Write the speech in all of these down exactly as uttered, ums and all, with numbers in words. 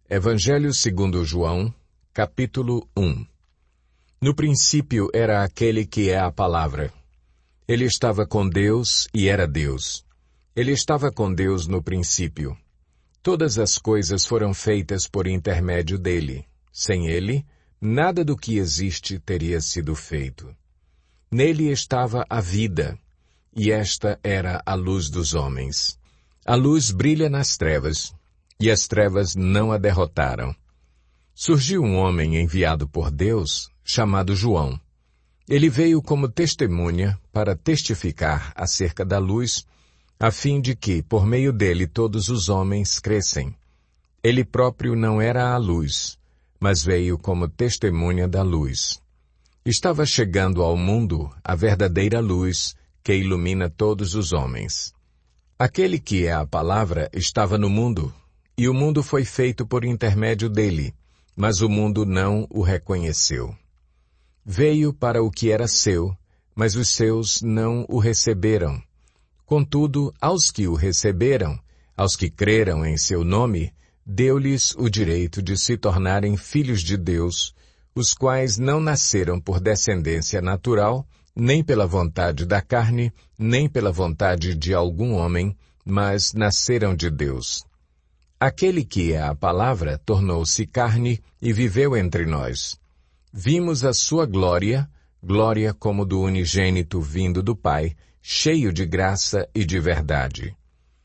Evangelho segundo João, capítulo um. No princípio era aquele que é a Palavra. Ele estava com Deus e era Deus. Ele estava com Deus no princípio. Todas as coisas foram feitas por intermédio dele. Sem ele, nada do que existe teria sido feito. Nele estava a vida, e esta era a luz dos homens. A luz brilha nas trevas, e as trevas não a derrotaram. Surgiu um homem enviado por Deus, chamado João. Ele veio como testemunha para testificar acerca da luz, a fim de que, por meio dele, todos os homens crescem. Ele próprio não era a luz, mas veio como testemunha da luz. Estava chegando ao mundo a verdadeira luz que ilumina todos os homens. Aquele que é a Palavra estava no mundo, e o mundo foi feito por intermédio dele, mas o mundo não o reconheceu. Veio para o que era seu, mas os seus não o receberam. Contudo, aos que o receberam, aos que creram em seu nome, deu-lhes o direito de se tornarem filhos de Deus, os quais não nasceram por descendência natural, nem pela vontade da carne, nem pela vontade de algum homem, mas nasceram de Deus. Aquele que é a Palavra tornou-se carne e viveu entre nós. Vimos a sua glória, glória como do unigênito vindo do Pai, cheio de graça e de verdade.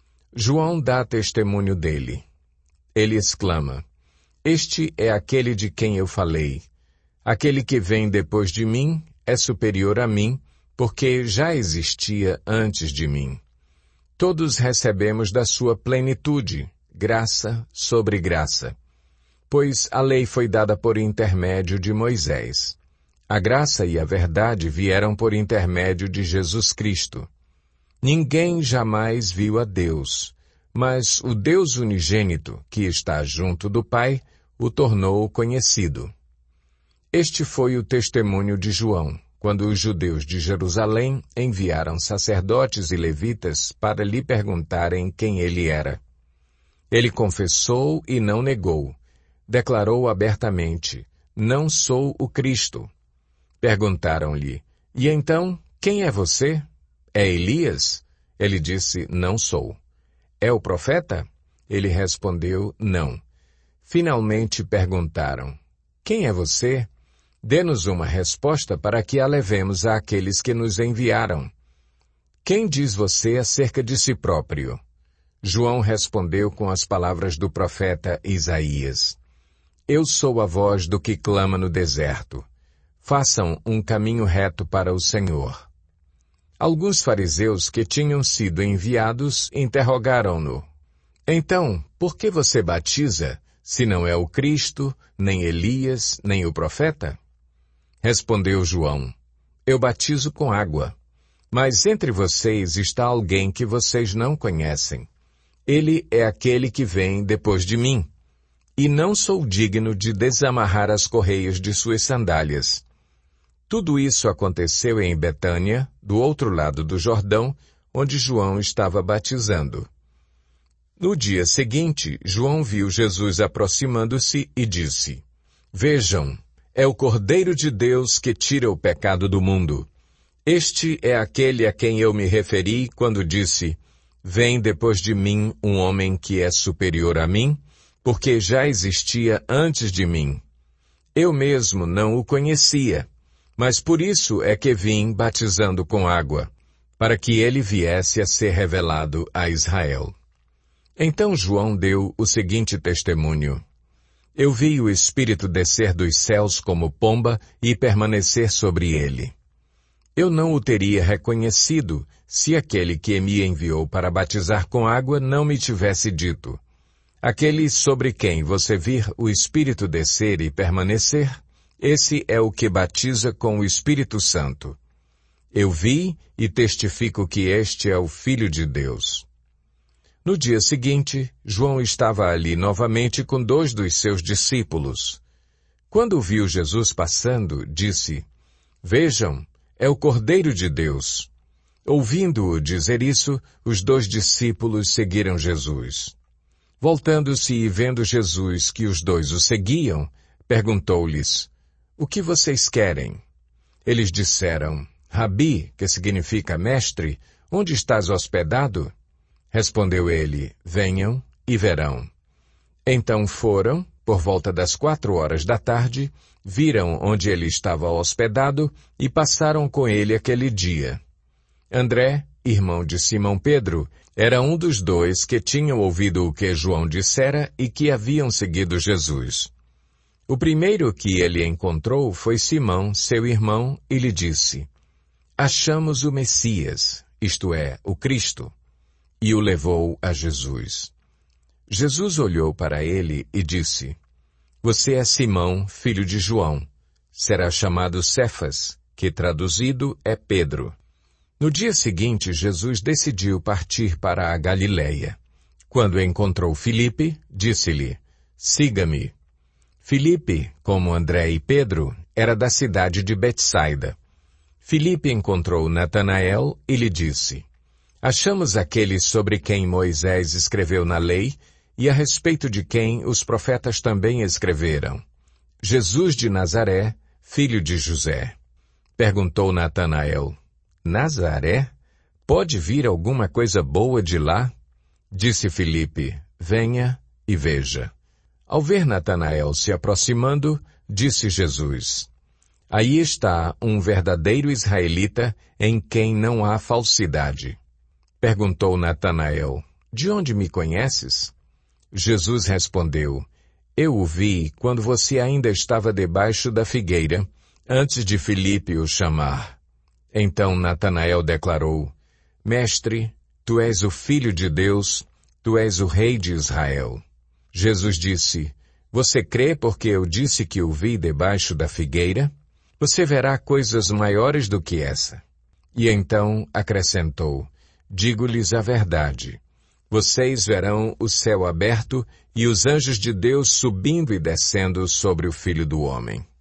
João dá testemunho dele. Ele exclama: Este é aquele de quem eu falei. Aquele que vem depois de mim é superior a mim, porque já existia antes de mim. Todos recebemos da sua plenitude, graça sobre graça. Pois a lei foi dada por intermédio de Moisés. A graça e a verdade vieram por intermédio de Jesus Cristo. Ninguém jamais viu a Deus, mas o Deus unigênito, que está junto do Pai, o tornou conhecido. Este foi o testemunho de João, quando os judeus de Jerusalém enviaram sacerdotes e levitas para lhe perguntarem quem ele era. Ele confessou e não negou. Declarou abertamente: Não sou o Cristo. Perguntaram-lhe: E então, quem é você? É Elias? Ele disse: Não sou. É o profeta? Ele respondeu: Não. Finalmente perguntaram: Quem é você? Dê-nos uma resposta para que a levemos àqueles que nos enviaram. Quem diz você acerca de si próprio? João respondeu com as palavras do profeta Isaías: Eu sou a voz do que clama no deserto. Façam um caminho reto para o Senhor. Alguns fariseus que tinham sido enviados interrogaram-no: Então, por que você batiza, se não é o Cristo, nem Elias, nem o profeta? Respondeu João: Eu batizo com água, mas entre vocês está alguém que vocês não conhecem. Ele é aquele que vem depois de mim, e não sou digno de desamarrar as correias de suas sandálias. Tudo isso aconteceu em Betânia, do outro lado do Jordão, onde João estava batizando. No dia seguinte, João viu Jesus aproximando-se e disse: Vejam, é o Cordeiro de Deus que tira o pecado do mundo. Este é aquele a quem eu me referi quando disse: Vem depois de mim um homem que é superior a mim, porque já existia antes de mim. Eu mesmo não o conhecia, mas por isso é que vim batizando com água, para que ele viesse a ser revelado a Israel. Então João deu o seguinte testemunho: Eu vi o Espírito descer dos céus como pomba e permanecer sobre ele. Eu não o teria reconhecido se aquele que me enviou para batizar com água não me tivesse dito: Aquele sobre quem você vir o Espírito descer e permanecer, esse é o que batiza com o Espírito Santo. Eu vi e testifico que este é o Filho de Deus. No dia seguinte, João estava ali novamente com dois dos seus discípulos. Quando viu Jesus passando, disse: Vejam, é o Cordeiro de Deus. Ouvindo-o dizer isso, os dois discípulos seguiram Jesus. Voltando-se e vendo Jesus que os dois o seguiam, perguntou-lhes, o que vocês querem? Eles disseram, Rabi, que significa mestre, onde estás hospedado? Respondeu ele, venham e verão. Então foram, por volta das quatro horas da tarde, viram onde ele estava hospedado e passaram com ele aquele dia. André, irmão de Simão Pedro, era um dos dois que tinham ouvido o que João dissera e que haviam seguido Jesus. O primeiro que ele encontrou foi Simão, seu irmão, e lhe disse, achamos o Messias, isto é, o Cristo, e o levou a Jesus. Jesus olhou para ele e disse, você é Simão, filho de João. Será chamado Cefas, que traduzido é Pedro. No dia seguinte, Jesus decidiu partir para a Galileia. Quando encontrou Filipe, disse-lhe, siga-me. Filipe, como André e Pedro, era da cidade de Betsaida. Filipe encontrou Natanael e lhe disse, achamos aquele sobre quem Moisés escreveu na lei e a respeito de quem os profetas também escreveram. Jesus de Nazaré, filho de José. Perguntou Natanael, Nazaré? Pode vir alguma coisa boa de lá? Disse Filipe, venha e veja. Ao ver Natanael se aproximando, disse Jesus, aí está um verdadeiro israelita em quem não há falsidade. Perguntou Natanael, de onde me conheces? Jesus respondeu, eu o vi quando você ainda estava debaixo da figueira, antes de Filipe o chamar. Então Natanael declarou, Mestre, tu és o Filho de Deus, tu és o Rei de Israel. Jesus disse, você crê porque eu disse que o vi debaixo da figueira? Você verá coisas maiores do que essa. E então acrescentou, digo-lhes a verdade. Vocês verão o céu aberto e os anjos de Deus subindo e descendo sobre o Filho do Homem.